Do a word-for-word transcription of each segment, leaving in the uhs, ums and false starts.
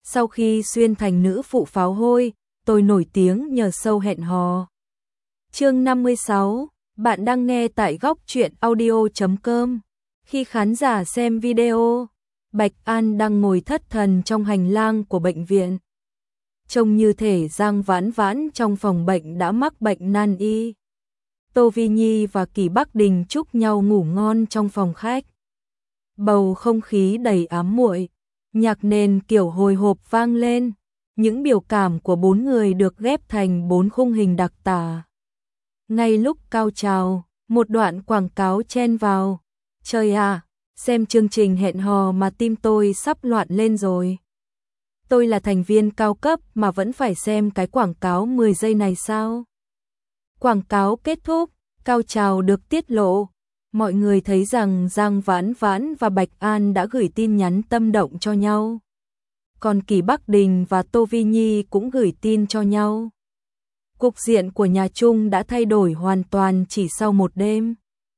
Sau khi xuyên thành nữ phụ pháo hôi, tôi nổi tiếng nhờ show hẹn hò. Chương năm mươi sáu, bạn đang nghe tại góc truyện audio chấm com. Khi khán giả xem video, Bạch An đang ngồi thất thần trong hành lang của bệnh viện. Trông như thể Giang Vãn Vãn trong phòng bệnh đã mắc bệnh nan y. Tô Vi Nhi và Kỳ Bắc Đình chúc nhau ngủ ngon trong phòng khách. Bầu không khí đầy ám muội, nhạc nền kiểu hồi hộp vang lên, những biểu cảm của bốn người được ghép thành bốn khung hình đặc tả. Ngay lúc cao trào, một đoạn quảng cáo chen vào. Trời à, xem chương trình hẹn hò mà tim tôi sắp loạn lên rồi. Tôi là thành viên cao cấp mà vẫn phải xem cái quảng cáo mười giây này sao? Quảng cáo kết thúc, cao trào được tiết lộ. Mọi người thấy rằng Giang Vãn Vãn và Bạch An đã gửi tin nhắn tâm động cho nhau. Còn Kỳ Bắc Đình và Tô Vi Nhi cũng gửi tin cho nhau. Cục diện của nhà Trung đã thay đổi hoàn toàn chỉ sau một đêm.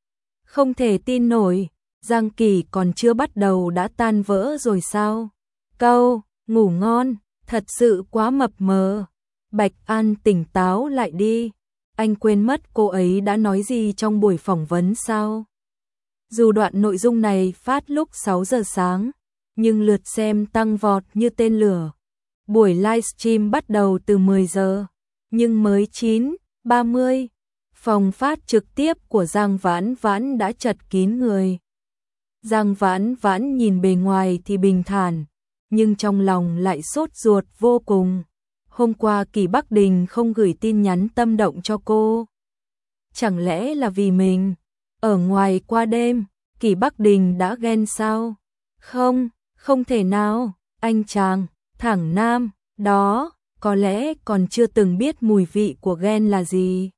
Không thể tin nổi, Giang Kỳ còn chưa bắt đầu đã tan vỡ rồi sao? Câu, ngủ ngon, thật sự quá mập mờ. Bạch An tỉnh táo lại đi. Anh quên mất cô ấy đã nói gì trong buổi phỏng vấn sao? Dù đoạn nội dung này phát lúc sáu giờ sáng, nhưng lượt xem tăng vọt như tên lửa. Buổi livestream bắt đầu từ mười giờ, nhưng mới chín ba mươi, phòng phát trực tiếp của Giang Vãn Vãn đã chật kín người. Giang Vãn Vãn nhìn bề ngoài thì bình thản, nhưng trong lòng lại sốt ruột vô cùng. Hôm qua Kỳ Bắc Đình không gửi tin nhắn tâm động cho cô. Chẳng lẽ là vì mình ở ngoài qua đêm, Kỳ Bắc Đình đã ghen sao? Không, không thể nào, anh chàng, thẳng nam, đó, có lẽ còn chưa từng biết mùi vị của ghen là gì.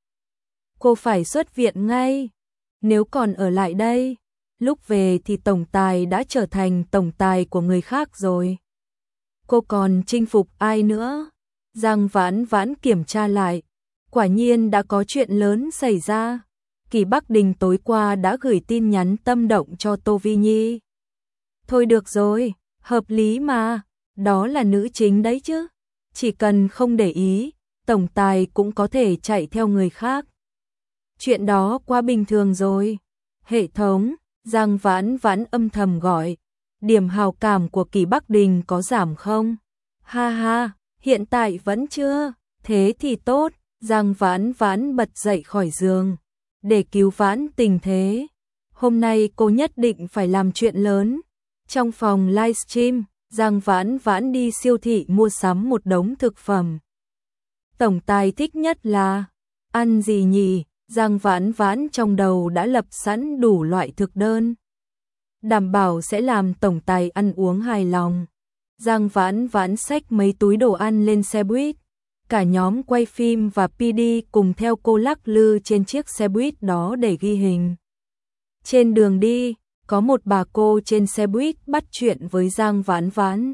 Cô phải xuất viện ngay, nếu còn ở lại đây, lúc về thì tổng tài đã trở thành tổng tài của người khác rồi. Cô còn chinh phục ai nữa? Giang Vãn Vãn kiểm tra lại, quả nhiên đã có chuyện lớn xảy ra. Kỳ Bắc Đình tối qua đã gửi tin nhắn tâm động cho Tô Vi Nhi. Thôi được rồi, hợp lý mà, đó là nữ chính đấy chứ. Chỉ cần không để ý, tổng tài cũng có thể chạy theo người khác. Chuyện đó quá bình thường rồi. Hệ thống, Giang Vãn Vãn âm thầm gọi. Điểm hào cảm của Kỳ Bắc Đình có giảm không? Ha ha, hiện tại vẫn chưa. Thế thì tốt. Giang Vãn Vãn bật dậy khỏi giường. Để cứu vãn tình thế, hôm nay cô nhất định phải làm chuyện lớn. Trong phòng livestream, Giang Vãn Vãn đi siêu thị mua sắm một đống thực phẩm. Tổng tài thích nhất là ăn gì nhỉ? Giang Vãn Vãn trong đầu đã lập sẵn đủ loại thực đơn, đảm bảo sẽ làm tổng tài ăn uống hài lòng. Giang Vãn Vãn xách mấy túi đồ ăn lên xe buýt. Cả nhóm quay phim và pê đê cùng theo cô lắc lư trên chiếc xe buýt đó để ghi hình. Trên đường đi, có một bà cô trên xe buýt bắt chuyện với Giang Vãn Vãn.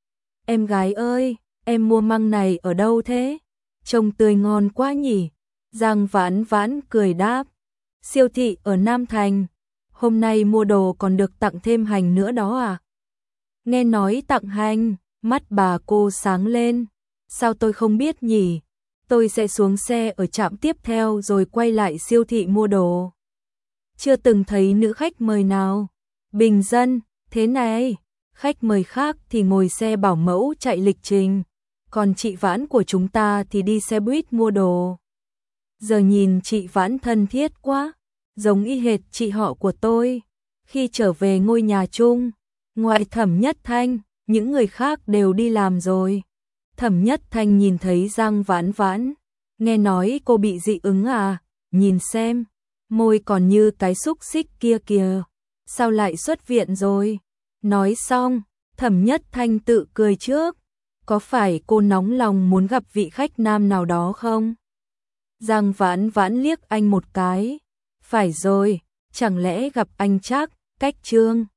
Em gái ơi, em mua măng này ở đâu thế? Trông tươi ngon quá nhỉ? Giang Vãn Vãn cười đáp. Siêu thị ở Nam Thành. Hôm nay mua đồ còn được tặng thêm hành nữa đó à? Nghe nói tặng hành, mắt bà cô sáng lên. Sao tôi không biết nhỉ? Tôi sẽ xuống xe ở trạm tiếp theo rồi quay lại siêu thị mua đồ. Chưa từng thấy nữ khách mời nào bình dân thế này. Khách mời khác thì ngồi xe bảo mẫu chạy lịch trình, còn chị Vãn của chúng ta thì đi xe buýt mua đồ. Giờ nhìn chị Vãn thân thiết quá, giống y hệt chị họ của tôi. Khi trở về ngôi nhà chung, ngoại Thẩm Nhất Thanh, những người khác đều đi làm rồi. Thẩm Nhất Thanh nhìn thấy Giang Vãn Vãn, nghe nói cô bị dị ứng à? Nhìn xem, môi còn như cái xúc xích kia kìa, sao lại xuất viện rồi? Nói xong, Thẩm Nhất Thanh tự cười trước, có phải cô nóng lòng muốn gặp vị khách nam nào đó không? Giang Vãn Vãn liếc anh một cái, phải rồi, chẳng lẽ gặp anh Trác, Cách Trương?